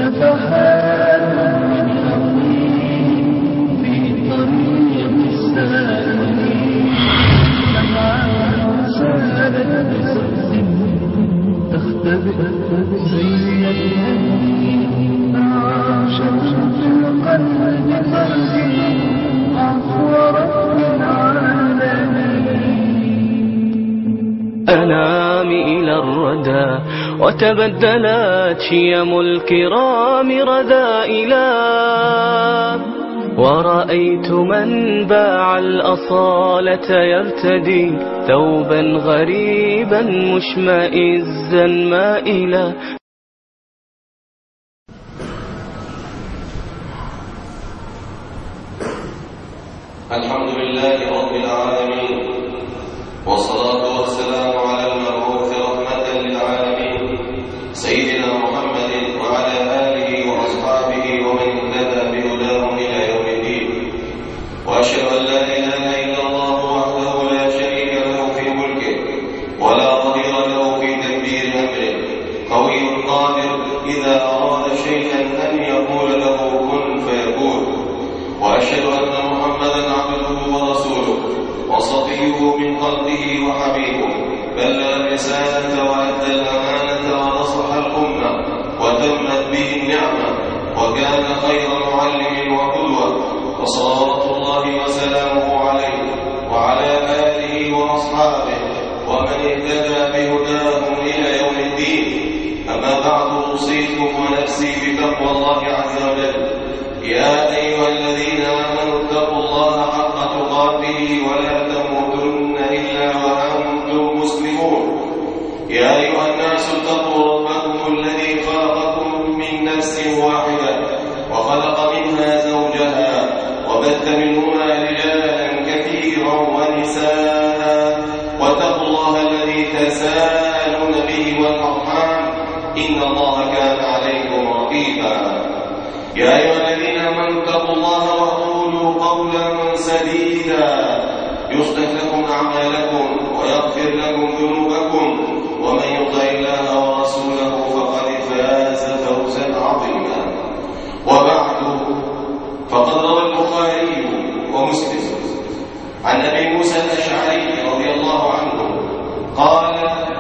نفحات من يقين في طريق السالكين، لمعة سالت بصدق تختبئ زي اليمين، عاشت في القلب فرد عفو رب العالمين. أنام إلى الردى وتبدلت شيم الكرام رذائلا، ورأيت من باع الأصالة يرتدي ثوبا غريبا مشمئزا مائلا. الحمد لله رب العالمين، والصلاة والسلام على المبعوث رحمة للعالمين سيدنا محمد وعلى آله وأصحابه ومن اهتدى بهداهم إلى يوم الدين. وأشهد أن لا إله إلا الله وحده لا شريك له في ملكه ولا ظهير له في تدبير أمره، قوي قادر إذا أراد شيئا أن يقول له كن فيكون. وأشهد أن محمدا عبده ورسوله وصفيه من خلقه وحبيبه، بلغ الرسالة وأدى الأمانة ونصح الأمة وتمت به النعمة، وكان خير معلم وقدوة، وصلوات الله وسلامه عليه وعلى آله وأصحابه ومن اهتدى بهداهم إلى يوم الدين. أما بعد، أوصيكم ونفسي بتقوى الله عز وجل. يا أيها الذين آمنوا اتقوا الله حق تقاته ولا تموتن إلا وأنتم مسلمون. يا أيها الناس اتقوا ربكم الذي خلقكم من نفس واحدة وخلق منها زوجها وبث منهما رجالا كثيرا ونساء، واتقوا الله الذي تساءلون به والأرحام إن الله كان عليكم رقيبا. يا أيها الذين آمنوا اتقوا الله وقولوا قولا سديدا يصلح لكم أعمالكم ويغفر لكم ذنوبكم، ومن يطع الله ورسوله فقد فاز فوزا عظيما. وبعد، فقد روى البخاري ومسلم عن أبي موسى الأشعري رضي الله عنه قال: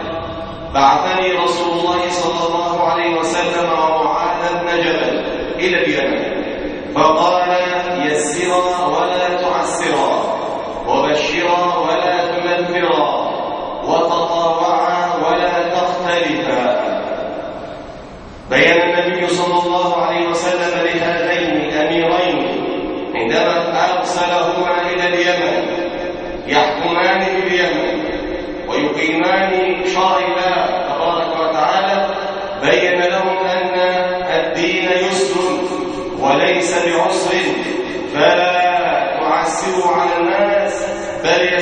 بعثني رسول الله صلى الله عليه وسلم ومعاذ بن جبل إلى اليمن، فقال: يسرا ولا تعسرا، وبشرا ولا تنفرا، وتطاوعا ولا تختلفا. بين النبي صلى الله عليه وسلم لهذين الأميرين عندما أرسلهما إلى اليمن يحكمان في اليمن ويقيمان شرع الله تبارك وتعالى، بين لهم أن الدين يسر وليس بعسر، فلا تعسروا على الناس بل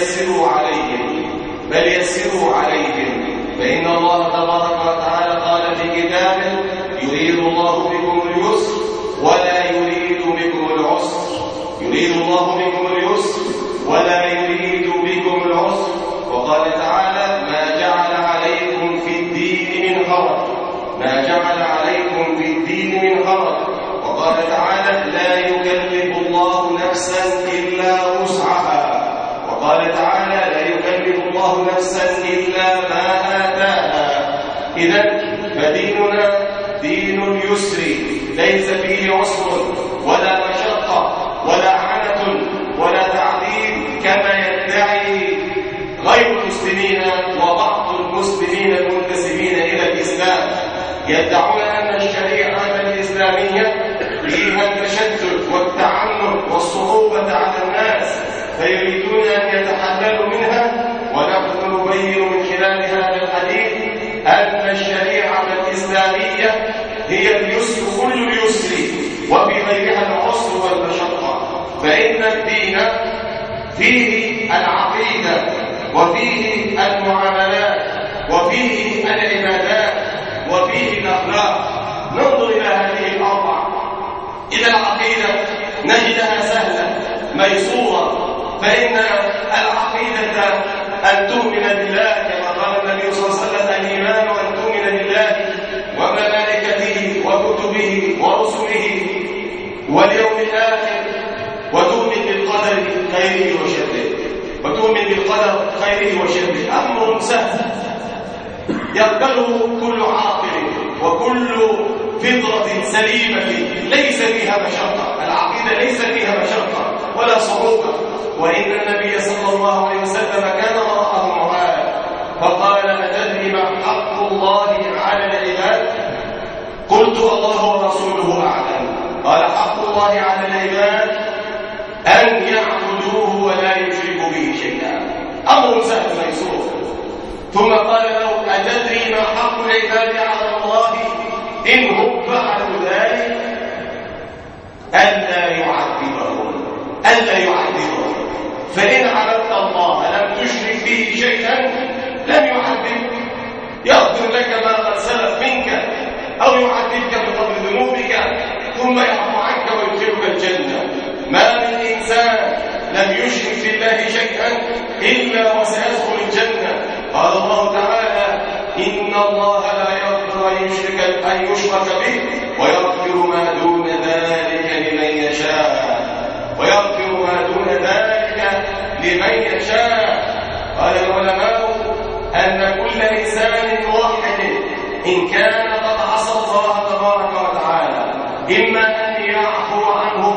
يسروا عليهم، فإن الله تبارك وتعالى قال في كتابه: يريد الله بكم اليسر ولا يريد بكم العسر، يريد الله بكم اليسر ولا يريد بكم العسر. وقال تعالى: ما جعل عليكم في الدين من حرج، ما جعل عليكم في الدين من حرج. وقال تعالى: لا يكلف الله نفسا إلا وسعها. وقال تعالى: لا يكلف الله نفسا إلا ما آتاها. إذن فديننا دين اليسر، ليس فيه عسر ولا مشقة ولا عنة ولا تعذيب كما يدعي غير المسلمين وبعض المسلمين المنتسبين إلى الإسلام. يدعون أن الشريعة الإسلامية فيها التشدد والتعنت والصعوبة على الناس، فيريدون أن يتحللوا منها. ونحن نبين من خلال هذا الحديث أن الشريعة الإسلامية هي اليسر، كل اليسر، وفي غيرها العسر والمشقة. فإن الدين فيه العقيدة وفيه المعاملات وفيه العبادات وفيه الأخلاق. ننظر إلى هذه الأربع. إلى العقيدة نجدها سهلة ميسورة، فإن العقيدة أن تؤمن بالله كما قال النبي صلى الله عليه وسلم: الإيمان أن تؤمن بالله وملائكته وكتبه ورسله واليوم الآخر وتؤمن بالقدر خيره وشره، وتؤمن بالقدر خيره وشره أمر سهل يقبله كل عاقل وكل فطرة سليمة ليس فيها مشقة. العقيدة ليس فيها مشقة ولا صعوبة. وإن النبي صلى الله عليه وسلم كان وراءه معاذ فقال: أتدري ما حق الله على العباد؟ قلت: الله ورسوله أعلم. قال: حق الله على العباد أن يعبدوه ولا يشركوا به شيئا. أمر سهل ميسور. ثم قال له: أتدري ما حق العباد على الله إن هم فعلوا ذلك؟ ألا يعذبهم، ألا يعذبهم. فإن عبدت الله لم تشرك به شيئا لم يعذبك، يغفر لك ما قد سلف منك أو يعذبك بقدر ذنوبك ثم يعفو عنك ويدخلك الجنة. ما من إنسان لم يشرك بالله شيئا إلا وسيدخل الجنة. قال الله تعالى: إن الله لا يغفر أن يشرك به ويغفر ما دون ذلك لمن يشاء، ويغفر ما دون ذلك لمن يشاء. قال العلماء أن كل إنسان موحد إن كان قد عصى الله تبارك وتعالى إما أن يعفو عنه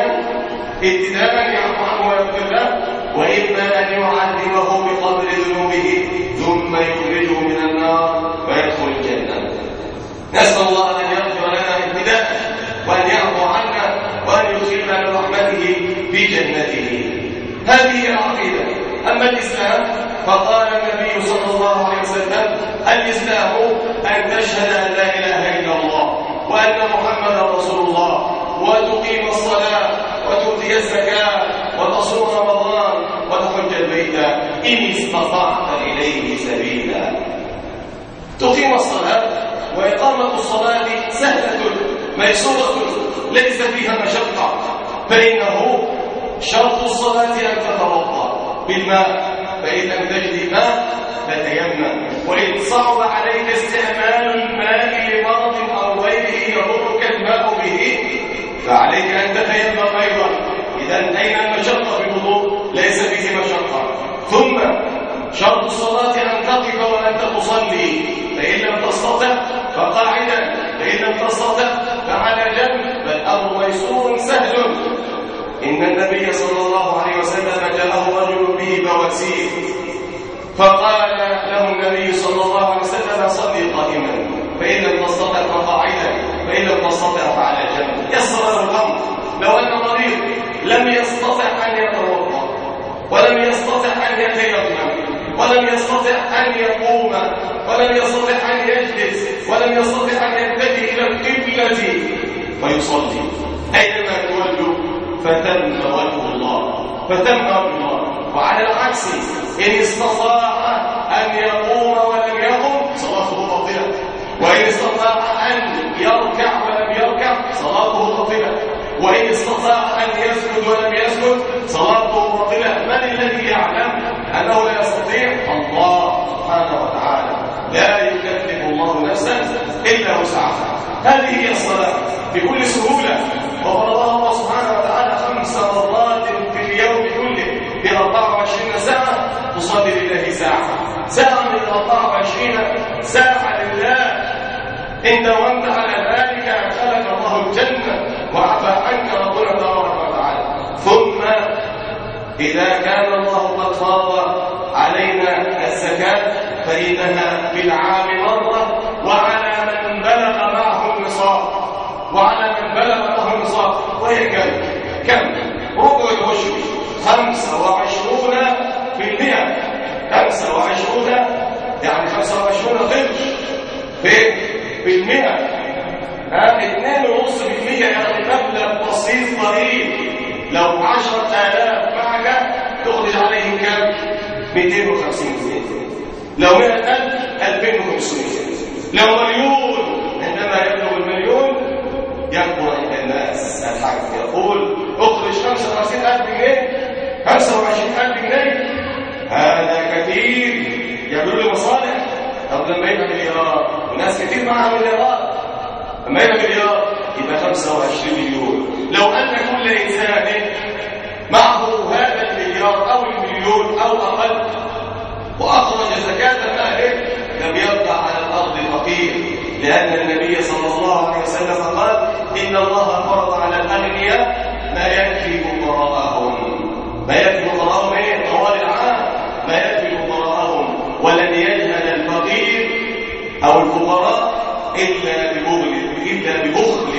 ابتداء يعفو عنه ويغفر له، وإما أن يعذبه بقدر ذنوبه ثم يخرجه من النار ويدخل الجنة. نسأل الله أن يغفر لنا ابتداء وأن يعفو عنا وأن يدخلنا برحمته في جنته. هذه العقيدة. أما الإسلام فقال النبي صلى الله عليه وسلم: الإسلام أن تشهد أن لا إله إلا الله وأن محمدا رسول الله، وتقيم الصلاة وتؤتي الزكاة وتصوم رمضان وتحج البيت إن استطعت إليه سبيلا. تقيم الصلاة، وإقامة الصلاة سهلة ميسورة ليس فيها مشقة، فإنه شرط الصلاة أن تتوضأ بالماء، فإن لم تجد ماء فتيمم. وإن صعب عليك استعمال الماء لمرض أو غيره يضرك الماء به فعليك أن تتيمم أيضا. إذن أين المشقة في الوضوء؟ ليس فيه مشقة. ثم شرط الصلاة أن تقف وأنت تصلي، فإن لم تستطع فقاعدا، فإن لم تستطع فعلى جنب، بل أمر ميسور سهل. إن النبي صلى الله عليه وسلم جاءه رجل به بواسير فقال له النبي صلى الله عليه وسلم: صلي قائما، فإن لم تستطع فقاعدا، فإن لم تستطع فعلى جنب. يسر له الأمر. لو أن مريض لم يستطع أن يتوضأ ولم يستطع أن يتيمم ولم يستطع أن يقوم ولم يستطع أن يجلس ولم يستطع أن يتجه إلى القبلة فيصلي، أينما تولوا فتم وجه الله، فتم وجه الله. وعلى العكس إن استطاع أن يقوم ولم يقم صلاته باطلة، وإن استطاع أن يركع ولم يركع صلاته باطلة، وإن استطاع أن يسجد ولم يسجد صلاته باطلة. من الذي يعلم أنه لا يستطيع؟ الله سبحانه وتعالى. لا يكلف الله نفسا إلا وسعها. هذه هي الصلاة بكل سهولة، وفرضها الله سبحانه وتعالى 5 مرات في اليوم كله ب 24 ساعة. تصلي لله ساعة من 24 ساعة لله. إن داومت على ذلك أدخلك الله الجنة وعفى عنك ربنا تبارك وتعالى. ثم إذا كان الله قد فرض علينا الزكاة فإنها بالعام مرة، وعلى من بلغ معه النصاب، وعلى من بلغ معه النصاب. وهي كم؟ ربع العشر 25%. 25 يعني 25 قرش بالمئة، 2.5% يعني مبلغ بسيط ضئيل. لو 10,000 معك تخرج عليهم كم؟ 250 جنيه. لو 100,000 2500. لو مليون، عندما يبلغ المليون يكبر عند الناس الحاج يقول: اخرج 25,000 جنيه، 25,000 جنيه، هذا كثير، يعملوا له مصالح. طب لما يبقى مليار، وناس كتير معها مليارات، لما يبقى مليار يبقى 25 مليون. لو أن كل إنسان معه هذا المليار أو المليون أو أقل وأخرج زكاة ماله لم يبقى على الأرض فقير، لأن النبي صلى الله عليه وسلم قال إن الله فرض على الأغنياء ما يكفي فقراءهم. ما يكفي فقراءهم ايه؟ طوال العام ما يكفي فقراءهم، ولن يجهل الفقير أو الفقراء إلا ببخل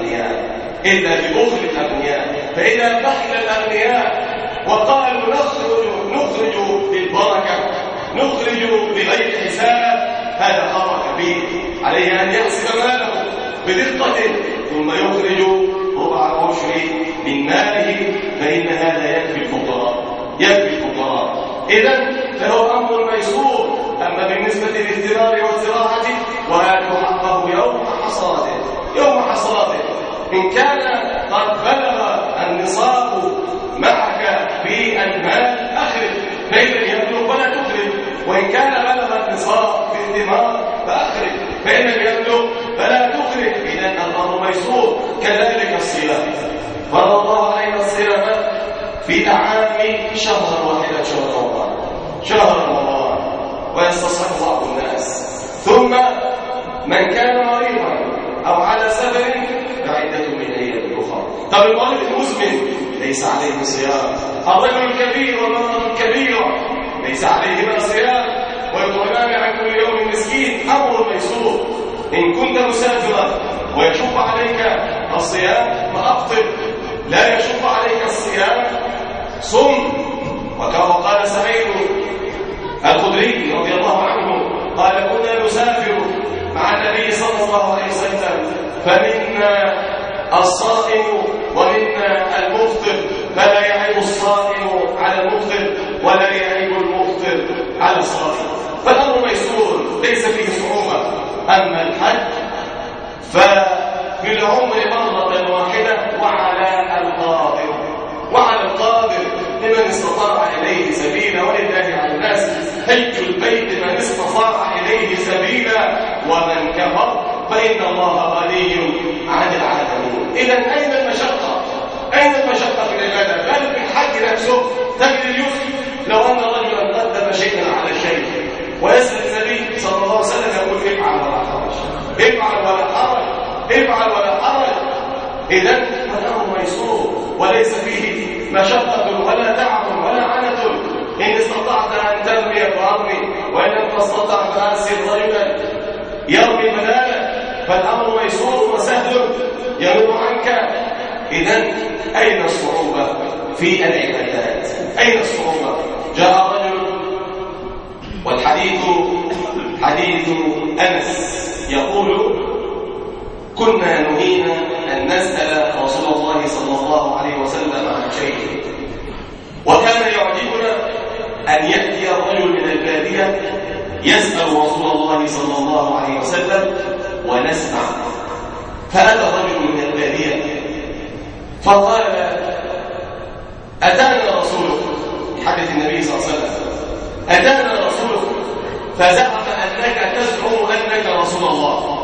الأغنياء. فإذا بخل الأغنياء وقالوا نخرج بالبركة، نخرج بغير حساب، هذا خطأ كبير. عليه أن يحسب ماله بدقة ثم يخرج ربع العشر من ماله، فإن هذا يكفي الفقراء. إذن فهو أمر ميسور. أما بالنسبة للثمار والزراعة وآتوا حقه يوم حصاده. إن كان قد بلغ النصاب معك في المال أخرج، فإن لم يبلغ فلا تخرج. وإن كان بلغ النصاب في الثمار فأخرج، فإن لم يبلغ فلا تخرج. إذن الأمر ميسور. كذلك الصيام، فرض الله علينا الصيام في أعام شهر واحد، شهر رمضان، ويستصحب بعض الناس. ثم من كان مريضا أو على سفر فعدة من أيام أخرى. طب المريض المزمن ليس عليه صيام، الرجل الكبير والمرأة الكبيرة ليس عليهما صيام، ويطعمان عن كل يوم مسكين. أمر ميسور. إن كنت مسافرا ويشق عليك الصيام فأفطر، لا يشق عليك الصيام صم. وكما قال سعيد الخدري رضي الله عنه قال كنا نسافر مع النبي صلى الله عليه وسلم، فمنا الصائم ومنا المفطر، فلا يعيب الصائم على المفطر ولا يعيب المفطر على الصائم. فالأمر ميسور ليس فيه صعوبة. أما الحج ففي العمر مرة واحدة وعلى القادر لمن استطاع إليه سبيلا، ولله على الناس حج البيت من استطاع إليه سبيلا، ومن كفر فإن الله غني عن العالمين. إذن أين المشقة في العبادة؟ بل في الحج نفسه تجد اليسر. لو أن رجلا قدم شيئا على شيء ويسأل النبي صلى الله عليه وسلم يقول افعل ولا حرج. إذن الأمر ميسور وليس فيه مشقة ولا تعب ولا عنة. إن استطعت أن ترمي فارمي، وإن لم تستطع فأرسل رجلا يرمي بدالا. فالأمر ميسور وسهل يرد عنك. إذن أين الصعوبة في العبادات؟ أين الصعوبة؟ جاء رجل، والحديث حديث أنس يقول كنا نهينا أن نسأل رسول الله صلى الله عليه وسلم عن شيء، وكان يعجبنا أن يأتي الرجل من البادية يسأل رسول الله صلى الله عليه وسلم ونسمع. فأتى الرجل من البادية فقال أتانا رسولك، حدث النبي صلى الله عليه وسلم، أتانا رسولك فزعم أنك تزعم أنك رسول الله،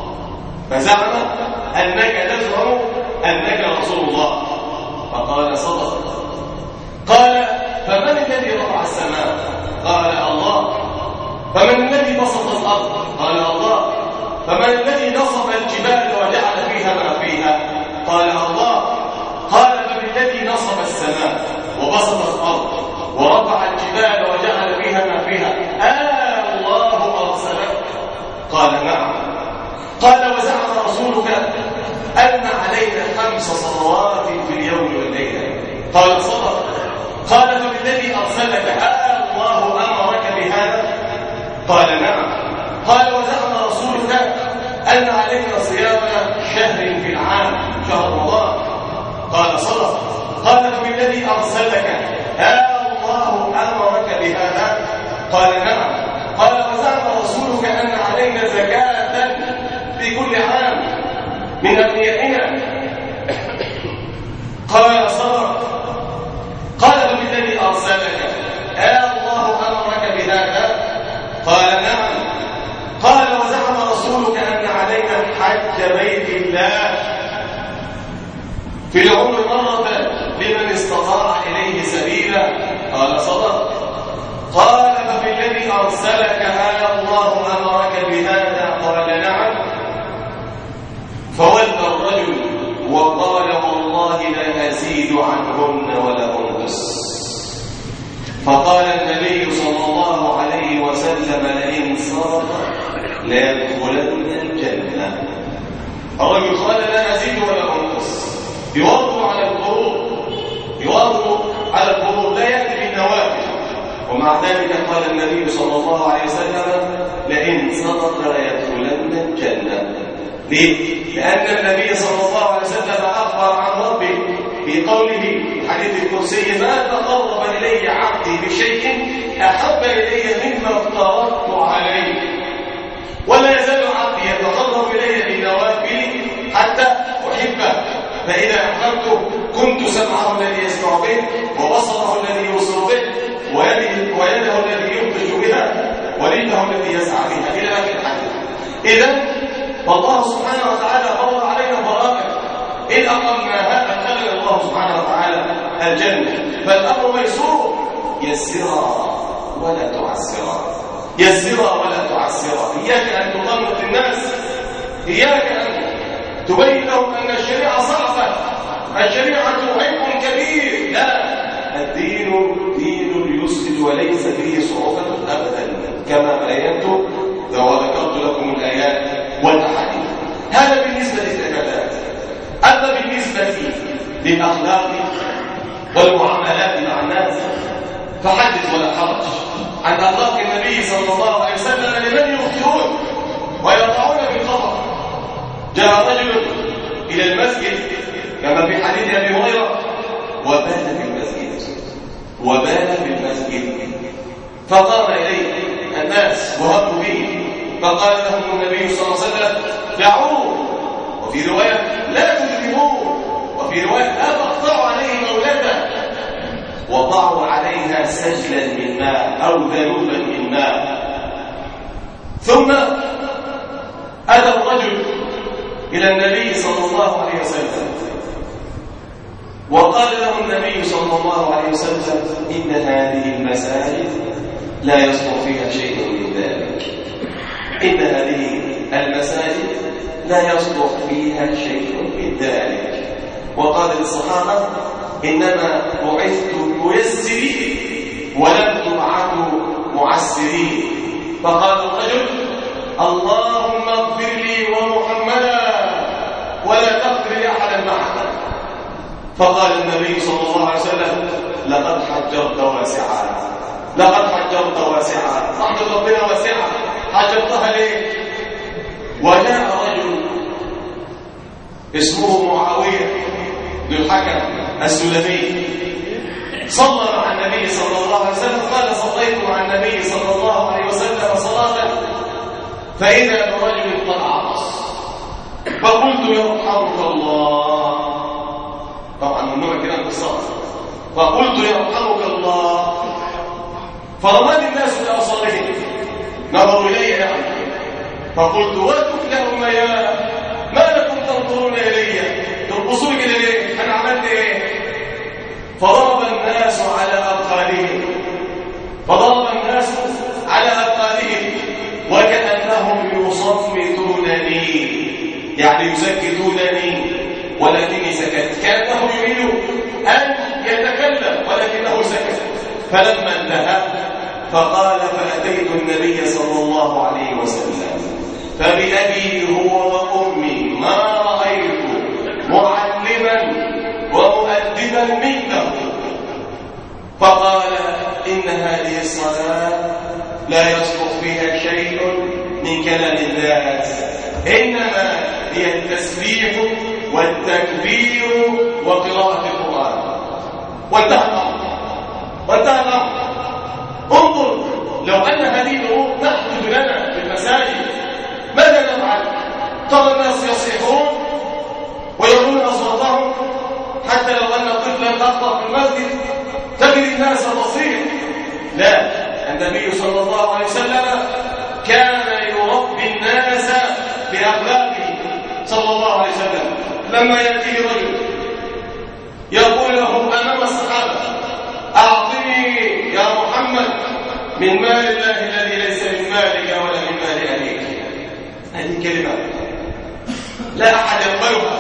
رسول الله. فقال صدق. قال فمن الذي رفع السماء؟ قال الله. فمن الذي بسط الأرض؟ قال الله. فمن الذي نصب الجبال وجعل فيها ما فيها؟ قال الله. قال فمن الذي نصب السماء وبسط الأرض ورفع الجبال وجعل فيها ما فيها؟ الله أرسلك؟ قال نعم. قال وزعم رسولك أن علينا 5 صلوات في اليوم والليلة؟ قال صدق. قال فبالذي أرسلك الله أمرك بهذا؟ قال نعم. قال وزعم رسولك أن علينا صيام شهر في العام، شهر رمضان؟ قال صدق. قال فبالذي أرسلك الله أمرك بهذا؟ قال نعم. قال وزعم رسولك أن علينا زكاة في كل عام من أغنيائنا؟ قال صدق. قال فبالذي أرسلك الله أمرك بهذا؟ قال نعم. قال وزعم رسولك أن علينا حج بيت الله في العمر مرة لمن استطاع إليه سبيلا. قال صدق. قال ففي الذي أرسلك هذا الله أمرك بهذا؟ قال نعم. فولى الرجل وقال والله لا أزيد عنهن ولا أنقص. فقال النبي صلى الله عليه وسلم لئن صدق ليدخلن الجنة. الرجل قال لا أزيد ولا أنقص، يواظب على الفروض، يواظب على الفروض، لا يأتي بالنوافل. ومع ذلك قال النبي صلى الله عليه وسلم لئن صدق ليدخلن الجنة. ليه؟ لأن النبي صلى الله عليه وسلم أخبر عن ربه في قوله في حديث القدسي ما تقرب إلي عبدي بشيء أحب إلي مما افترضت عليه، ولا يزال عبدي يتقرب إلي بالنوافل حتى أحبه، فإذا أحببته كنت سمعه الذي يسمع به، وبصره الذي يبصر به، ويده الذي يبطش بها، ورجله الذي يسعى بها، إلى آخر الحديث. إذن فالله سبحانه وتعالى فرض علينا فرائض، إن أقمنا أدخلنا الله سبحانه وتعالى الجنة. فالأمر ميسور، يسرا ولا تعسرا، يسرا ولا تعسرا. إياك أن تغلط الناس، إياك أن تبين لهم أن الشريعة صعبة، الشريعة عبء كبير. لا، الدين دين اليسر وليس فيه صعوبة أبدا، كما بينت وذكرت لكم الآيات والأحاديث. هذا بالنسبة للعبادات. أما بالنسبة للأخلاق والمعاملات مع الناس فحدث ولا حرج عن أخلاق النبي صلى الله عليه وسلم لمن يخطئون ويقعون بالخطأ. جاء رجل إلى المسجد كما في حديث أبي هريرة وبال في المسجد، وبال في المسجد، فقام إليه الناس وهبوا به، فقال لهم النبي صلى الله عليه وسلم دعوه، وفي رواية لا تجرموه، وفي رواية لا تقطعوا عليه مولده، وضعوا عليها سجلا من ماء أو ذنوبا من ماء. ثم أتى الرجل إلى النبي صلى الله عليه وسلم وقال له النبي صلى الله عليه وسلم إن هذه المساجد لا يصلح فيها شيء من ذلك، إن هذه المساجد لا يصلح فيها شيء من ذلك. وقال للصحابة إنما بعثت ميسرين ولم تبعثوا معسرين. فقال الرجل اللهم اغفر لي ومحمدا ولا تغفر لأحدا معنا. فقال النبي صلى الله عليه وسلم لقد حجرت واسعا، لقد حجرت واسعا، رحمة ربنا واسعة، حجرتها ليه؟ وجاء رجل اسمه معاوية بن الحكم السلمي صلى مع النبي صلى الله عليه وسلم، قال صليت مع النبي صلى الله عليه وسلم صلاة فإذا برجل قد عطس فقلت يرحمك الله، طبعا ممنوع كلام بالصلاة، فقلت يرحمك الله، فرماني الناس بأبصارهم نظروا إلي يعني، فقلت وتفلحوا يا ما لكم تنظرون إلي، ترقصون كده ليه؟ أنا عملت إيه؟ فضرب الناس على أبخالهم، فضرب الناس على أبخالهم وكأنهم يصمتونني، يعني يسكتونني ولكني سكت، كأنه يريد أن يتكلم ولكنه سكت. فلما انتهى فقال فأتيت النبي صلى الله عليه وسلم فبأبي هو وأمي ما رأيت معلما ومؤدبا منه، فقال إن هذه الصلاة لا يصلح فيها شيء من كلام الناس، إنما هي التسبيح والتكبير وقراءة القرآن. وانتهى الأمر، وانتهى الأمر. انظر لو أن هذه الأمور تحدث لنا في المساجد ماذا نفعل؟ ترى الناس يصيحون ويرون أصواتهم، حتى لو أن طفلا أخطأ في المسجد تجد الناس تصيح. لا، النبي صلى الله عليه وسلم كان يربي الناس بأخلاقه صلى الله عليه وسلم. لما يأتيه رجل يقول له أمام الصحابة: أعطني يا محمد من مال الله الذي ليس من مالك ولا من مال أبيك. هذه كلمة لا أحد يقبلها.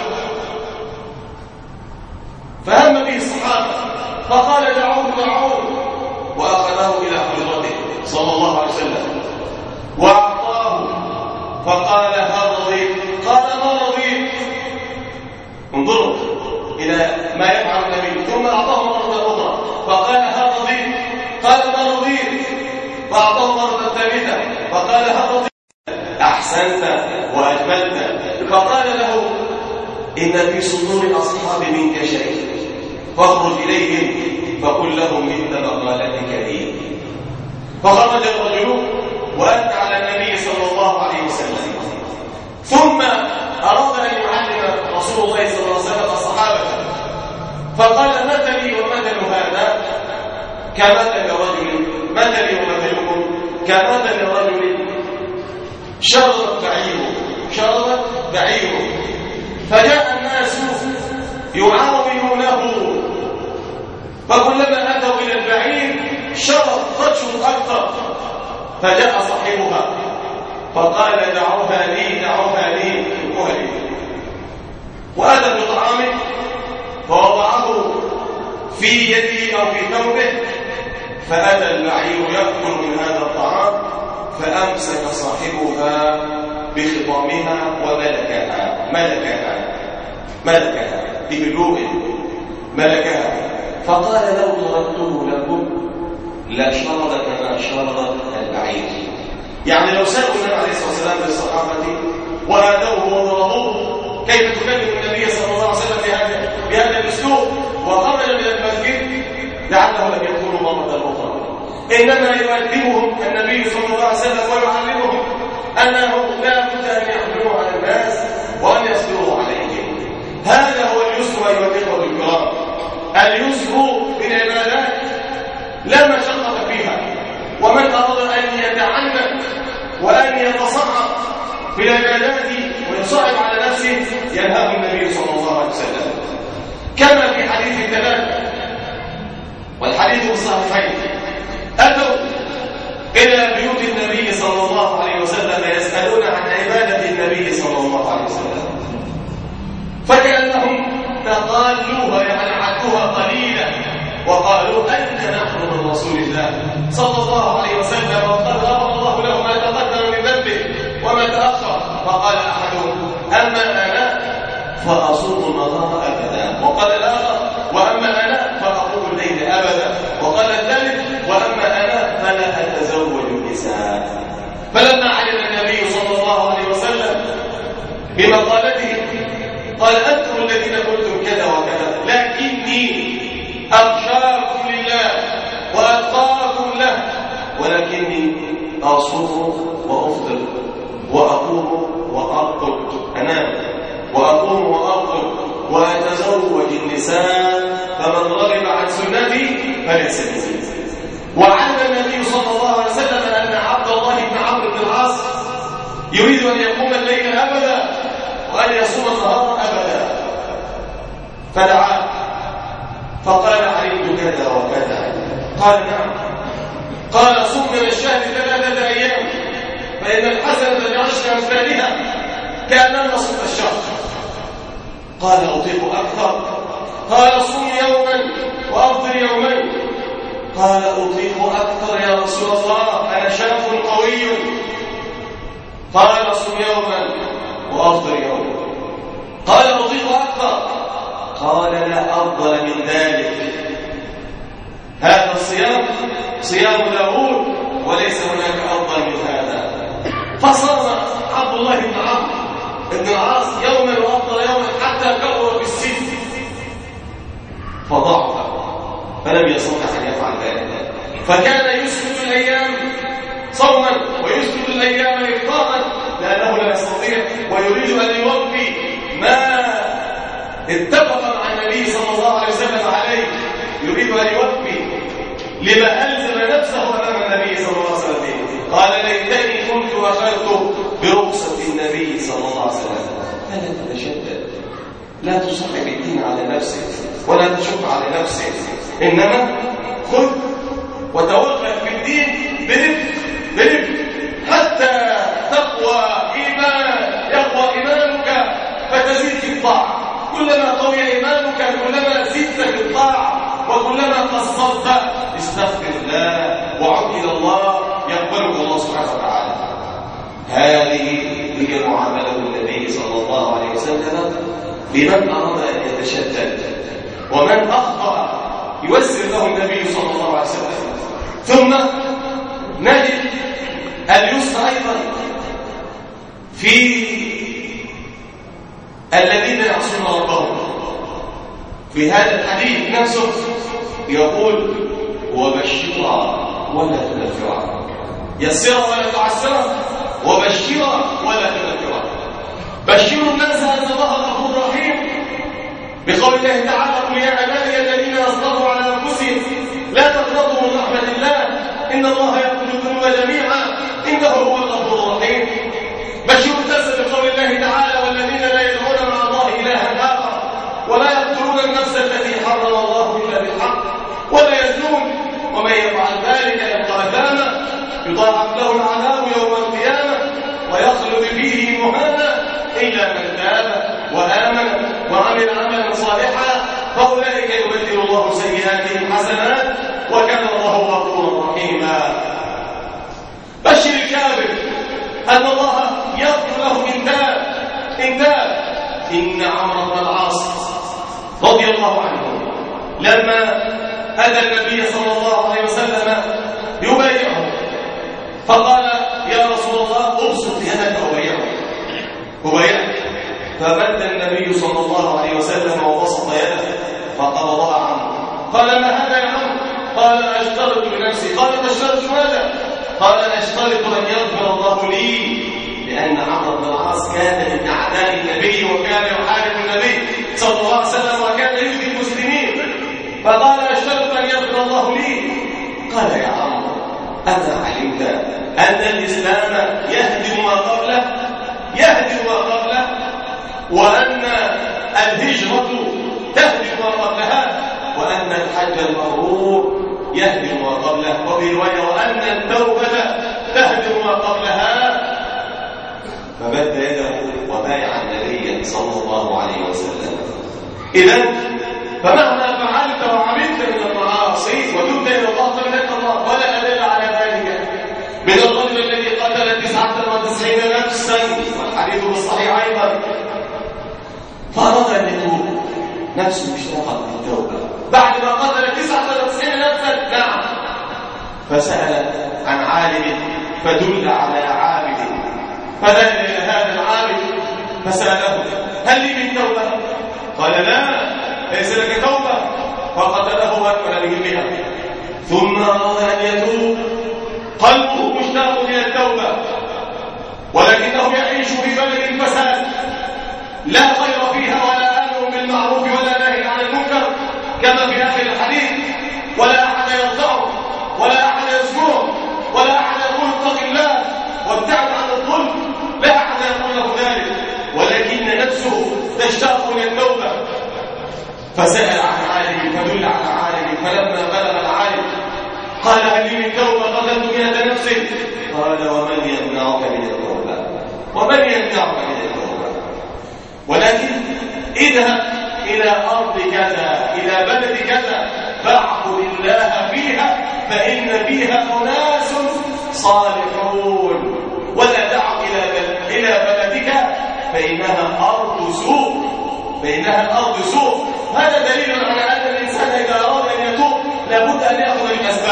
فهم به الصحابة فقال: دعوه، وأخذه إلى حجرته صلى الله عليه وسلم وأعطاه فقال: هل رضيت؟ قال: ما رضيت. انظروا إلى ما يفعل النبي. ثم أعطاه مرة أخرى فقال: هل رضيت؟ قال: ما رضيت. فأعطاه مرة ثالثة فقال: هل رضيت؟ أحسنت وأجملت. فقال له: إن في صدور أصحاب منك شيء، فاخرج إليهم فقل لهم مثل مقالتك لي. فخرج الرجل وأتى على النبي صلى الله عليه وسلم، ثم أراد أن يعلم رسول الله صلى الله عليه وسلم الصحابة، فقال: مثلي ومثل هذا كمثل رجل، مثلي ومثلكم كمثل رجل شربت بعيره فجاء الناس يعاونونه، فكلما أتوا إلى البعير تشرب أكثر، فجاء صاحبها فقال: دعوها لي وأتى بطعامه فوضعه في يده أو في ثوبه، فأتى البعير يأكل من هذا الطعام، فأمسك صاحبها بخطامها وملكها بهدوء ملكها، فقال: لو ضربته لكم لشرد كما شرد البعير. يعني لو سألوا النبي عليه الصلاة والسلام للصحابة وآتوه وضربوه كيف تكلم النبي صلى الله عليه وسلم بهذا الأسلوب وخرج من المسجد، لعله لم يكونوا مرة أخرى. إنما يؤدبهم النبي صلى الله عليه وسلم ويعلمهم أنه لا بد أن يحملوا على الناس وأن يصبروا عليهم. هذا هو اليسر أيها الإخوة الكرام. اليسر في العبادات لا مشقة فيها، ومن أراد أن يتعنت وأن يتصعب في العبادات ويصعب على نفسه ينهاه النبي صلى الله عليه وسلم، كما في حديث الثلاثة والحديث الصحيحين. أتوا إلى بيوت النبي صلى الله عليه وسلم يسألون عن عبادة النبي صلى الله عليه وسلم، فكأنهم تقالوها يعني عدوها قليلا وقالوا: أنت نحن من رسول الله صلى الله عليه وسلم وقد غفر الله له ما تقدم من ذنبه وما تأخر. فقال أحدهم: أما أنا فأصوم النهار أبدا، وقال الآخر: وأما أنا فأقوم الليل أبدا، وقال الثالث: وأما أنا فلا أتزوج النساء. فلما علم النبي صلى الله عليه وسلم بمقالته قال: أنتم الذين قلتم كذا وكذا، لكني أخشاكم لله وأتقاكم له، ولكني أصوم وأفطر وأقوم وأرقد، أنام وأقوم وأرقد وأتزوج النساء، فمن رغب عن سنتي فليس مني. وعلم النبي صلى الله عليه وسلم أن عبد الله بن عمرو بن العاص يريد أن يقوم الليل أبدا وأن يصوم النهار أبدا، فدعاه فقال: علمت كذا وكذا. قال: نعم. قال: صم من الشهر 3 أيام، فإن الحسنة بعشر أمثالها كأنما صمت الشهر. قال: أطيق أكثر. قال: صم يوما وأفطر يومين. قال: أطيق أكثر يا رسول الله، أنا شاب قوي. قال: صم يوما وأفطر يوما. قال: أطيق أكثر. قال: لا أفضل من ذلك، هذا الصيام صيام داوود وليس هناك أفضل من هذا. فصام عبد الله بن عمرو بن العاص يوما وأفطر يوما حتى كبر في السن فضعف، فلم يستطع أن يفعل ذلك، فكان يسكت الأيام صوما ويسكت الأيام إفطارا لأنه لا يستطيع ويريد أن يوفي ما اتفق مع النبي صلى الله عليه وسلم عليه، يريد أن يوفي لما ألزم نفسه أمام النبي صلى الله عليه وسلم. قال: ليتني كنت أخذت برخصة النبي صلى الله عليه وسلم. فلا تتشدد، لا تصعب الدين على نفسك، ولا تشق على نفسك، إنما خذ وتوقف في الدين برفق حتى يقوى إيمانك فتزيد في الطاعة. كلما قوي إيمانك كلما زدت في الطاعة، وكلما قصرت استغفر الله وعد إلى الله يقبلك الله سبحانه وتعالى. هذه هي معاملة النبي صلى الله عليه وسلم لمن أراد أن يتشدد، ومن أخطأ يوسر له النبي صلى الله عليه وسلم. ثم نجد اليسر أيضا في الذين يعصون ربهم. في هذا الحديث نفسه يقول وبشرا ولا تنفرا، يسرا ولا تعسرا، وبشرا ولا تنفرا. بشروا الناس أن الله غفور رحيم بقول الله تعالى قل يا عبادي الذين أصرفوا على أنفسهم لا تقنطوا من رحمة الله إن الله يغفر الذنوب جميعا إنه هو الغفور الرحيم. بشروا الناس بقول الله تعالى والذين لا يدعون مع الله إلها آخر ولا يقتلون النفس التي حرم الله إلا بالحق ولا يزنون ومن يفعل ذلك يلقى أثاما يضاعف له العذاب يوم القيامة ويخلد فيه مهانا إلا من تاب وآمن وعمل عملا صالحا فأولئك يبدل الله سيئاتهم حسنات وكان الله غفورا رحيما. بشر الكافر أن الله يغفر له إن تاب. إن عمرو بن العاص رضي الله عنه لما أتى النبي صلى الله عليه وسلم يبايعه فقال يا رسول الله ابسط يدك أبايعك. فمد النبي صلى الله عليه وسلم وبسط يده فقبضها عنه. قال ما هذا يا عمرو؟ قال أشترط لنفسي. قال تشترط ماذا؟ قال أشترط أن يغفر الله لي، لأن عمرو بن العاص كان من أعداء النبي وكان يحارب النبي صلى الله عليه وسلم وكان يؤذي المسلمين. فقال أشترط أن يغفر الله لي. قال يا عمرو أما علمت أن الإسلام يهدم ما قبله وأن الهجرة تهدم ما قبلها وأن الحج المبرور يهدم ما قبله، وفي رواية وأن التوبة تهدم ما قبلها. فمد يده وبايع النبي صلى الله عليه وسلم. إذن فمهما فعلت وعملت من المعاصي وتبت إلى الله فإنك الله ولا أدل على ذلك من الرجل الذي قتل 99 نفسا والحديث بالصحيح أيضا فأراد أن يتوب نفسه اشتاقت للتوبة بعد ما قتل 99 نفسا. نعم. فسأل عن عالم فدل على عابد فذهب إلى هذا العابد فسأله هل لي من توبة؟ قال لا ليس لك توبة. فقتله وأكمل به بها. ثم أراد أن يتوب قلبه مشتاق إلى التوبة ولكنه يعيش في بلد الفساد لا خير فيها ولا أمر بالمعروف ولا نهي عن المنكر كما في آخر الحديث، ولا أحد يرضعه ولا أحد يذكره ولا أحد يقول اتق الله وابتعد عن الظلم، لا أحد يقول له ذلك، ولكن نفسه تشتاق إلى التوبة. فسأل عن عالم فدل على عالم. فلما بلغ العالم قال هل لي من توبة قتلت 100 نفس؟ قال ومن يمنعك من التوبة؟ ولكن اذهب إلى أرض كذا إلى بلد كذا فاعبد الله فيها فإن فيها أناس صالحون ولا دع إلى بلدك فإنها أرض سوء. هذا دليل على أن الإنسان إذا أراد أن يتوب لابد أن يأخذ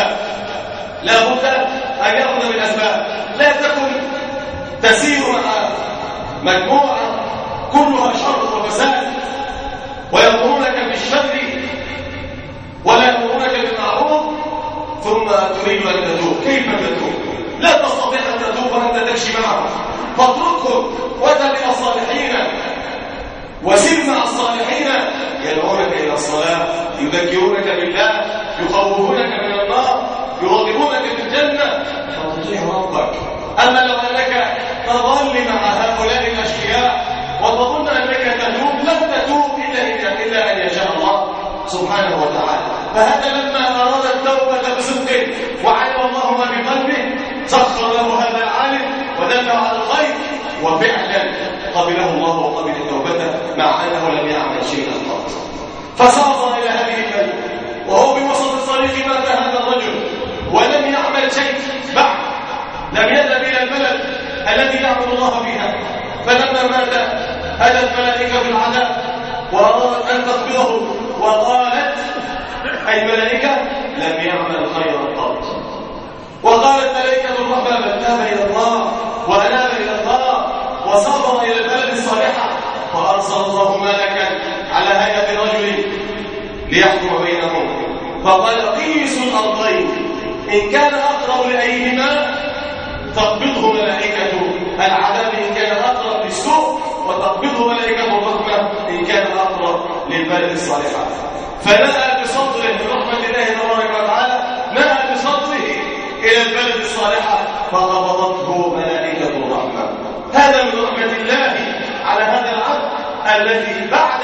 بالأسباب. لا تكن تسير مع مجموعة كلها شر وفساد ويأمرونك بالشر ولا يأمرونك بالمعروف ثم تريد أن تتوب. كيف تتوب؟ لا تستطيع أن تتوب وأنت تمشي معهم، فاتركهم وذهب إلى الصالحين وسر مع الصالحين يدعونك إلى الصلاة يذكرونك بالله يخوفونك من النار يرغبونك في الجنة فتطيع ربك. أما لو أنك تظل مع هؤلاء الأشقياء وتظن أنك تتوب لن تتوب إلا أن يشاء الله سبحانه وتعالى. فهذا لما أراد التوبة بصدق وعلم الله ما في قلبه سخر له هذا العالم ودله على الخير، وفعلا قبله الله وقبل توبته مع أنه لم يعمل شيئا قط. فسار إلى هذه البلد وهو بوسط الطريق مات هذا الرجل ولم يعمل شيء بعد، لم يذهب إلى البلد التي يعبد الله فيها. فلما مات أتت الملائكة بالعذاب وأرادت أن تقبضه، وقالت أي الملائكة لم يعمل خيرا قط. وقالت ملائكة الرحمة من تاب إلى الله وأناب إلى الله وصبر إلى البلد الصالحة، فأرسل الله ملكا على هيئة رجل ليحكم بينهم، فقال قيسوا الأرضين إن كان أقرب لأيهما تقبضه ملائكة العذاب إن كان أقرب للسوء، وتقبضه ملائكة الرحمة إن كان أقرب للبلد الصالحة. فنأى بصدره برحمة الله تبارك وتعالى، نأى بصدره إلى البلد الصالحة فقبضته ملائكة الرحمة. هذا من رحمة الله على هذا العبد الذي بعد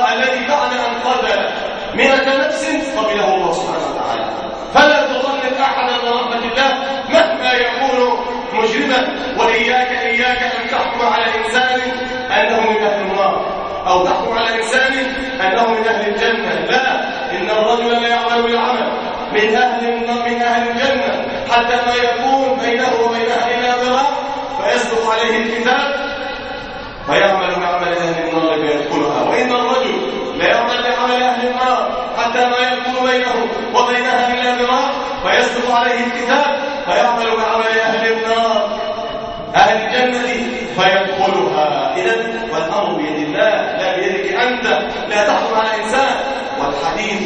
أن قتل 100 نفس قبله الله سبحانه وتعالى. فلا تظن أحدا من رحمة الله مهما يكون مجرما، وإياك أن تحكم على إنسان أنه من أهل النار أو تحكم على إنسان أنه من أهل الجنة. لا، إن الرجل لا يعمل بالعمل من أهل الجنة حتى ما يكون بينه وبينها إلا ذراع فيسبق عليه الكتاب فيعمل بعمل أهل النار فيدخلها. وإن الرجل لا يعمل بعمل أهل النار حتى ما يكون بينه وبينها إلا ذراع فيسبق عليه الكتاب فيعمل بعمل أهل النار أهل الجنة فيدخلها. إذن والأمر بيد الله لا بيدك أنت، لا تحكم على إنسان. والحديث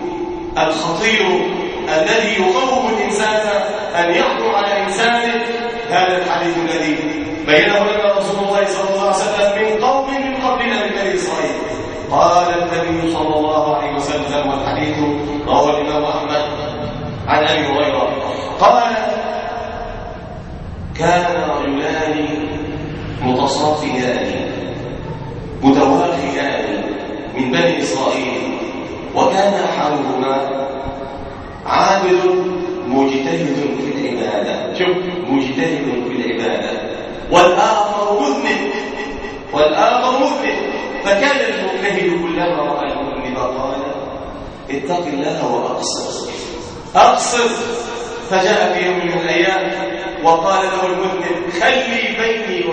الخطير الذي يخوف الإنسان أن يحكم على إنسان هذا الحديث الذي بينه لنا رسول الله صلى الله عليه وسلم من قوم من قبلنا من بني إسرائيل. قال النبي صلى الله عليه وسلم، والحديث رواه الإمام أحمد عن أبي هريرة قال: كان رجلان متصافيان متوافيان من بني إسرائيل، وكان أحدهما عابد مجتهد في العبادة، شوف، مجتهد في العبادة، والآخر مذنب. فكان المجتهد كلما رأى المذنب قال: اتق الله وأقصر. فجاء في يوم من الأيام وقال له المذنب: خلي بيني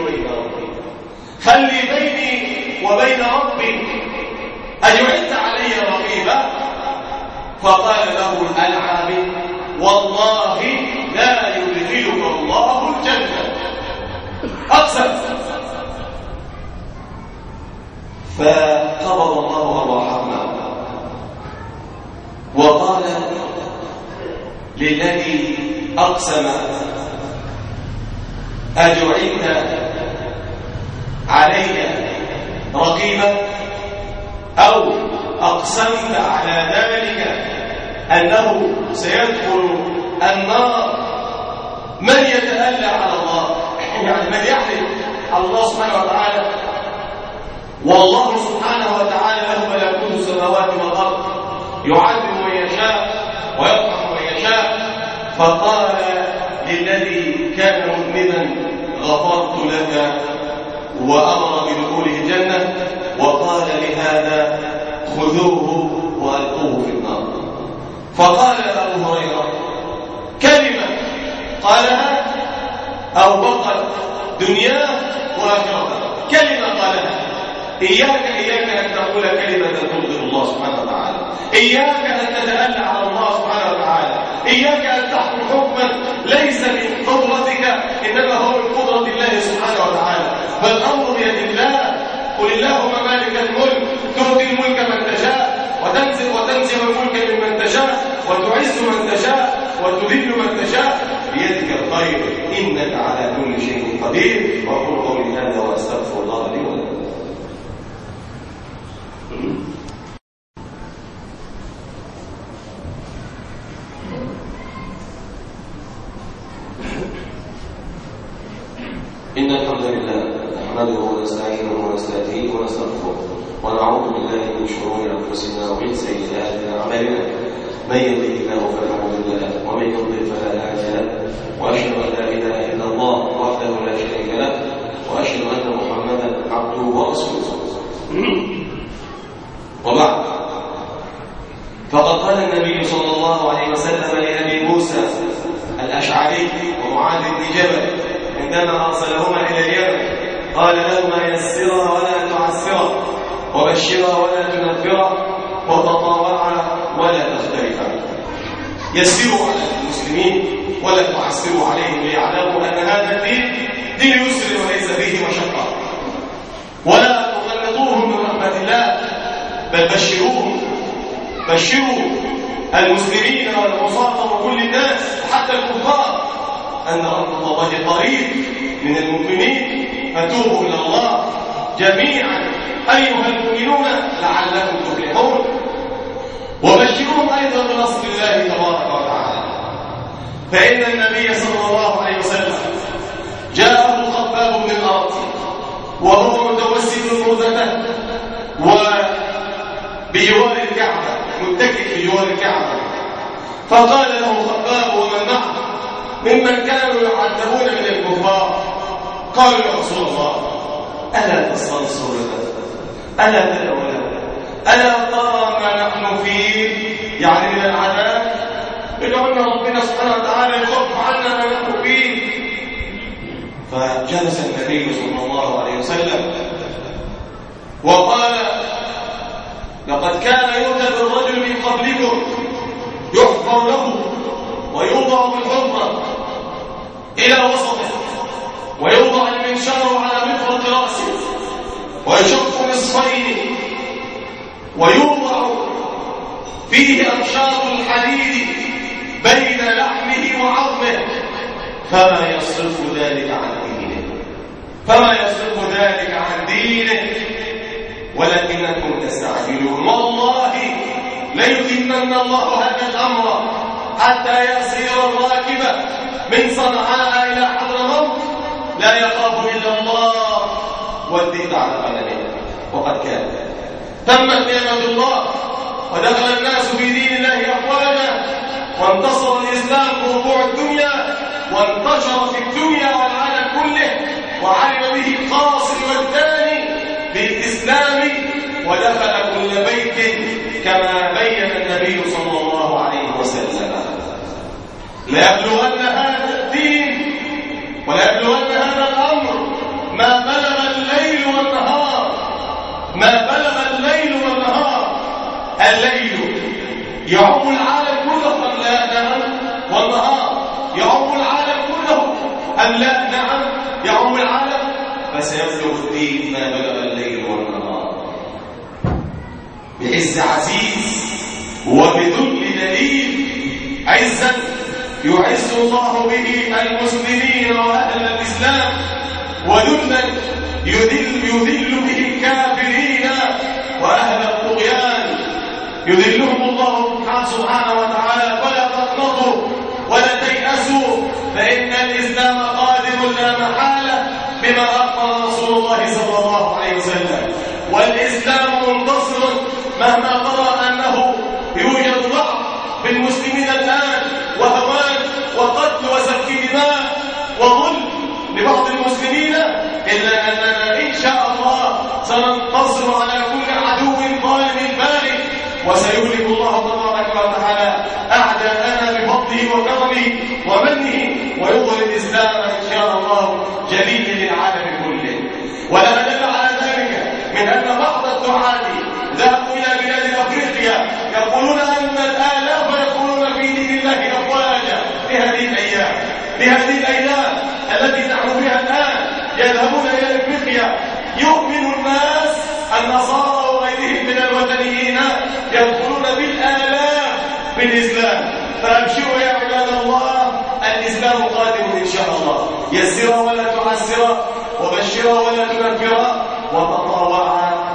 وبين ربي، أجعلت علي رقيبا؟ فقال له العابد: والله لا يدخلك الله الجنة. أقسم. فقبض الله أرواحهما وقال للذي أقسم: أجعلت علي رقيبا؟ أو أقسمت على ذلك أنه سيدخل النار من يتألى على الله، يعني من يحلف على الله سبحانه وتعالى، والله سبحانه وتعالى له ملكوت السماوات والأرض يعذب من يشاء ويرحم من يشاء. فقال للذي كان مذنبا: غفرت لك، وأمر بدخوله الجنة. وقال لهذا: خذوه وألقوه في النار. فقال أبو هريرة: كلمة قالها أو بقت دنياه وآخرته، كلمة قالها. إياك أن تقول كلمة تغضب الله سبحانه وتعالى، إياك أن تتألى على الله سبحانه وتعالى، إياك أن تحكم حكما ليس من قدرتك إنما هو من قدرة الله سبحانه وتعالى. فالأمر بيد الله. قل اللهم مالك الملك تؤتي الملك من تشاء وتنزع الملك ممن تشاء وتعز من تشاء وتذل من تشاء، بيدك الخير إنك على كل شيء قدير. وأقول قولي هذا وأستغفر الله لي ولكم. إن الحمد لله نحمده ونستعينه ونستهديه ونستغفره ونعوذ بالله من شرور أنفسنا ومن سيئات أعمالنا من يهده الله فلا مضل له ومن يضلل فلا هادي له وأشهد أن لا إله إلا الله وحده لا شريك له وأشهد أن محمدا عبده ورسوله. وبعد، فقد قال النبي صلى الله عليه وسلم لأبي موسى الأشعري ومعاذ بن جبل عندما أرسلهما إلى اليمن، قال لهما يسرا ولا تعسرا وبشرا ولا تنفرا وتطاوعا ولا تختلفا. يسروا على المسلمين ولا تعسروا عليهم ليعلموا أن هذا الدين دين يسر وليس فيه مشقة، ولا تغلطوهم من رحمة الله بل بشروا المسلمين والعصاة وكل الناس حتى الكفار أن رحمة الله قريب من المؤمنين، فتوبوا إلى الله جميعا أيها المؤمنون لعلكم تفلحون. وبشرهم أيضا بنصر الله تبارك وتعالى، فإن النبي صلى الله عليه وسلم جاءه خباب بن الأرض وهو متوسد المرزة وبجوار الكعبة، متكئ في جوار الكعبة، فقال له خباب ومن معه ممن كانوا يعذبون من الكفار، قالوا يا رسول الله ألا تستنصر لنا، ألا تدعو لنا، ألا ترى ما نحن فيه يعني من العذاب، ادعو أن ربنا سبحانه وتعالى يخف عنا ما نحن فيه. فجلس النبي صلى الله عليه وسلم وقال لقد كان يؤتى بالرجل من قبلكم يحفر له ويوضع بالحفرة إلى وسطه ويوضع المنشار على مفرق رأسه ويشق نصفين ويوضع فيه أقشاط الحديد بين لحمه وعظمه، فما يصرف ذلك عن دينه ولكنكم تستعجلون. والله ليتمن الله هذا الأمر حتى يسير الراكب من صنعاء إلى حضرموت لا يخاف إلا الله والذئب على غنمه. وقد كان تمت نعمة الله ودخل الناس في دين الله أفواجا، وانتصر الإسلام بربوع الدنيا وانتشر في الدنيا والعالم كله، وعلم به القاصر والداني بالإسلام ودخل كل بيت كما بين النبي صلى الله عليه وسلم. ليبلغن هذا الدين وليبلغن هذا الأمر ما بلغ الليل والنهار، الليل يعم العالم كله أم لا؟ نعم. والنهار يعم العالم كله أم لا؟ نعم يعم العالم. فسيبلغ الدين ما بلغ الليل والنهار بعز عزيز وبذل دليل، عزا يعز الله به المسلمين وأهل الإسلام، وذلا يذل به الكافرين وأهل الطغيان، يذلهم الله سبحانه وتعالى. فلا تقنطوا ولا تيأسوا، فإن الإسلام قادر لا محالة بما أخبر رسول الله صلى الله عليه وسلم، والإسلام منتصر مهما قرأ أنه يوجد ضعف بالمسلمين الآن وهوان وقتل وسفك دماء وظلم لبعض المسلمين، إلا أننا إن شاء الله سننتصر على كل عدو ظالم بارد، وسيغلب الله تبارك وتعالى أعداءنا بفضله وكرمه ومنه، ويظهر الإسلام إن شاء الله جليل للعالم كله. ولا دل على ذلك من أن بعض الدعاة ذهبوا إلى بلاد أفريقيا يقولون أن الآلاف يدخلون في دين الله أفواجا في هذه الأيام التي نحن فيها الآن، يذهبون إلى أفريقيا يؤمن الناس النصارى وغيرهم من الوثنيين يدخلون بالآلاف في الإسلام. فأبشروا يا عباد الله، الإسلام قادر إن شاء الله. يسرا ولا تعسرا وبشرا ولا تنفرا وتطاوعا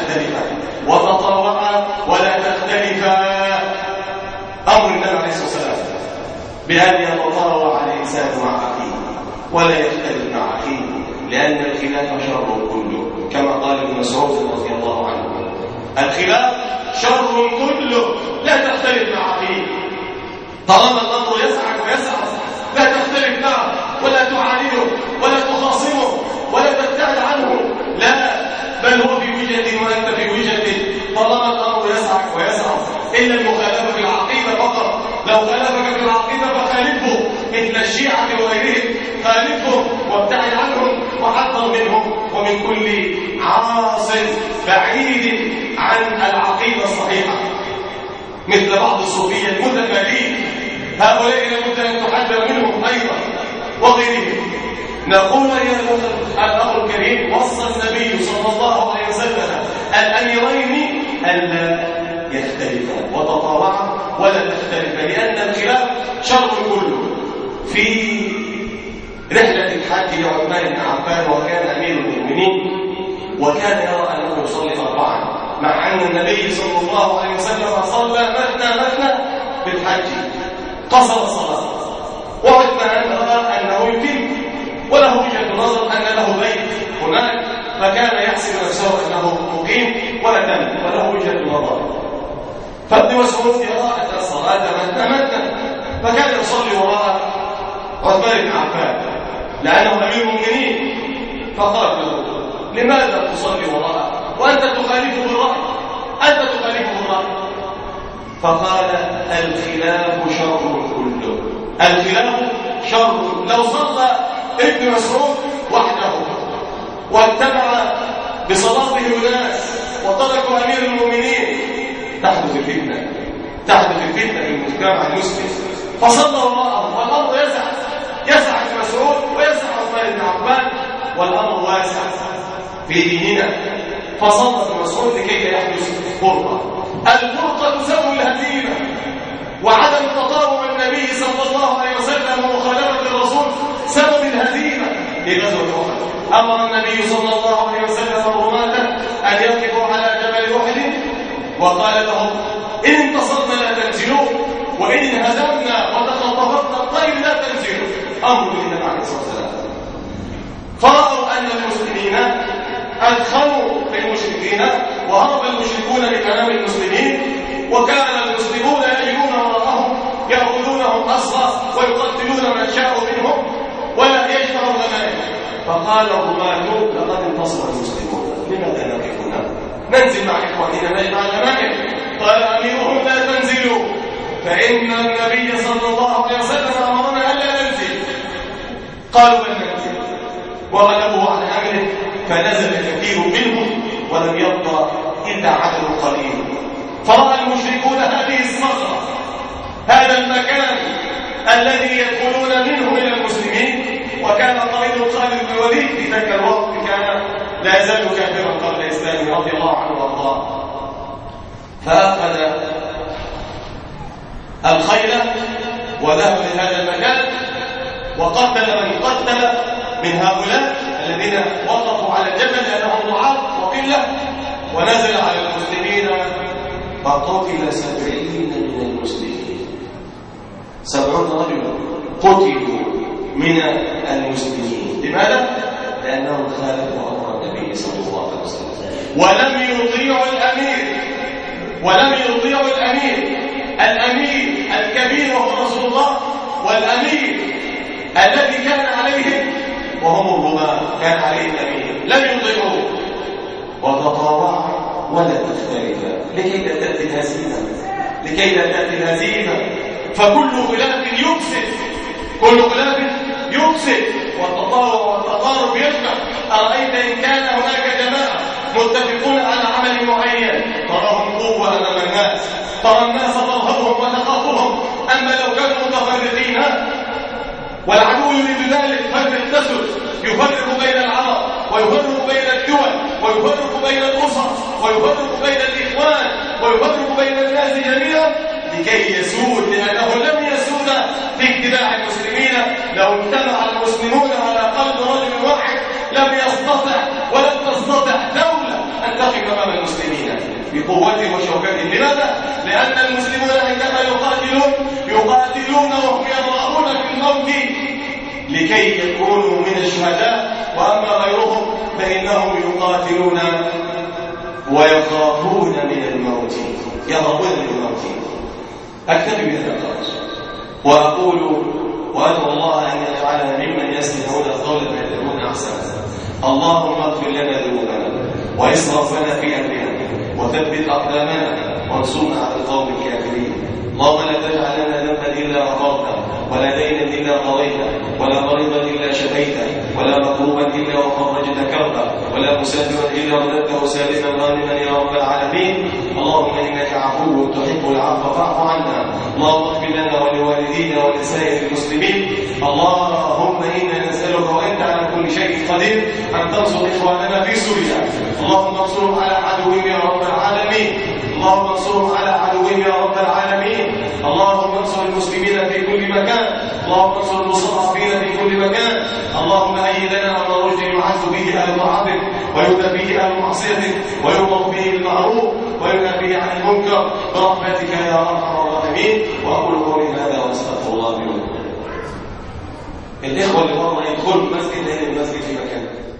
ولا تختلفا. أمر النبي عليه الصلاة والسلام بأن يتطاوع الإنسان مع أخيه ولا يختلف مع أخيه، لأن الخلاف شر كله، كما قال ابن مسعود رضي الله عنه: الخلاف شر كله، لا تختلف مع أخيك طالما الأمر يسعك ويسعك، لا تختلف معه ولا تعانده ولا تخاصمه ولا تبتعد عنه، لا، بل هو في وجهة وأنت في وجهة، طالما الأمر يسعك ويسعك، إلا المخالفة في العقيدة فقط. لو خالفك في العقيدة فخالفه، مثل الشيعة وغيرهم، خالفهم وابتعد عنهم وحذر منهم ومن كل عاص بعيد عن العقيدة الصحيحة، مثل بعض الصوفية المتمالين، هؤلاء لابد أن تحذر منهم أيضا وغيرهم. نقول يا الأخ الكريم: وصى النبي صلى الله عليه وسلم الأميرين ألا يختلفا وتطاوعا ولا تختلفا، لأن الخلاف شر كله. في رحلة الحج لعثمان بن عفان وكان أمير المؤمنين، وكان يرى أنه يصلي 4، مع أن النبي صلى الله عليه وسلم صلى مثنى في الحج، قصر الصلاة، وعثمان رأى أنه يتم، وله وجهة نظر أن له بيت هناك، فكان يحسب نفسه أنه مقيم وأتم، وله وجهة نظر. فابن مسعود يرى أن الصلاة مثنى، فكان يصلي وراء عثمان بن عفان لأنه أمير المؤمنين، فقال له: لماذا تصلي وراءه وأنت تخالفه بالرأي؟ أنت تخالفه بالرأي. فقال: الخلاف شر كله، الخلاف شر. لو صلى ابن مسعود وحده واتبع بصلاته الناس وتركوا أمير المؤمنين تحدث الفتنة في المجتمع المسلم، فصلى وراءه، والأمر يسع ابن مسعود ويسع عثمان بن عفان، والأمر واسع في ديننا. فصلى ابن مسعود لكي لا يحدث فرقة. الفرقة تسبب الهزيمة، وعدم تطاوع النبي صلى الله عليه وسلم ومخالفة الرسول سبب الهزيمة. في غزوة أحد أمر النبي صلى الله عليه وسلم الرماة أن يقفوا على جبل أحد، وقال لهم: إن انتصرنا لا تنزلوا، وإن انهزمنا وتخطفتنا الطير لا تنزلوا. أمر النبي عليه الصلاة والسلام. فرأوا أن المسلمين أدخلوا في المشركين، وهرب المشركون من أمام المسلمين، وكان المسلمون يجرون وراءهم يأخذونهم أسرى ويقتلون من شاءوا منهم ولا يجمعوا غنائم. فقال الرماة: لقد انتصر المسلمون، لماذا نقف هنا؟ ننزل مع إخواننا نجمع الغنائم. قال أميرهم: لا تنزلوا، فإن النبي صلى الله عليه وسلم أمرنا ألا ننزل. قالوا: بل ننزل. وغلبوا عن أمره، فنزل كثير منهم ولم يبقى إلا عدد قليل. فرأى المشركون هذه الصخرة، هذا المكان الذي يدخلون منه إلى المسلمين، وكان قائد خالد بن الوليد في ذاك الوقت كان لا يزال كافرا قبل الإسلام رضي الله عنه وارضاه. فأخذ الخيل وذهب لهذا المكان وقتل من قتل من هؤلاء الذين وقفوا على الجبل لأنهم ضعاف وقلة، ونزل على المسلمين فقتل 70 من المسلمين. 70 رجلا قتلوا من المسلمين. لماذا؟ لأنهم خالفوا أمر النبي صلى الله عليه وسلم ولم يطيعوا الأمير الأمير الكبير وهو رسول الله، والأمير الذي كان عليهم وهم الرماة كان عليه الأمير، لم يطيعوه وتطاوعوا ولا تختلفا لكي لا تأتي الهزيمة. فكل خلاف يفسد، والتطاوع والتقارب يشفع. أرأيت إن كان هناك جماعة متفقون على عمل معين، تراهم قوة أمام الناس، ترى الناس ترهبهم وتخافهم. أما لو كانوا متفرقين والعدو يريد ذلك فرق تسد، يفرق بين العرب ويفرق بين الدول ويفرق بين الأسر ويفرق بين الإخوان ويفرق بين الناس جميعا لكي يسود، لأنه لم يسود في اتباع المسلمين. لو اجتمع المسلمون على قلب رجل واحد لم يستطع ولم تستطع دولة أن تقف أمام المسلمين بقوة وشوكة. لماذا؟ لأن المسلمون عندما يقاتلون وهم يرغبون في الموت لكي يكونوا من الشهداء، وأما غيرهم فإنهم يقاتلون ويخافون من الموت، يهربون من الموت. أكتفي بهذا القدر وأقول وأدعو الله أن يجعلنا ممن يستمعون القول فيتبعون أحسنه. اللهم اغفر لنا ذنوبنا وإسرافنا في أمرنا وثبت أقدامنا وانصرنا على القوم الكافرين. اللهم لا تجعل لنا ذنبا إلا غفرته، ولا دينا إلا قضيته، ولا مريضا إلا شفيته، ولا مكروبا إلا وفرجت كربه، ولا مسافرا إلا رددته سالما غانما يا رب العالمين. اللهم إنك عفو تحب العفو فاعف عنا. اللهم اغفر لنا ولوالدينا ولسائر المسلمين. اللهم إنا نسألك وأنت على كل شيء قدير أن تنصر إخواننا في سوريا. اللهم انصرهم على عدوهم يا رب العالمين. اللهم انصرهم على عدوهم يا رب العالمين. اللهم انصر المسلمين في كل مكان. اللهم انصر المستضعفين في كل مكان. اللهم أيد لنا أمر رشد يعز به أهل طاعتك ويهدى به أهل معصيتك ويؤمر به بالمعروف وينهى به عن المنكر برحمتك يا أرحم الراحمين. وأقول قولي هذا وأستغفر الله لي ولكم. الإخوة اللي بره يدخلوا المسجد لأن المسجد في مكان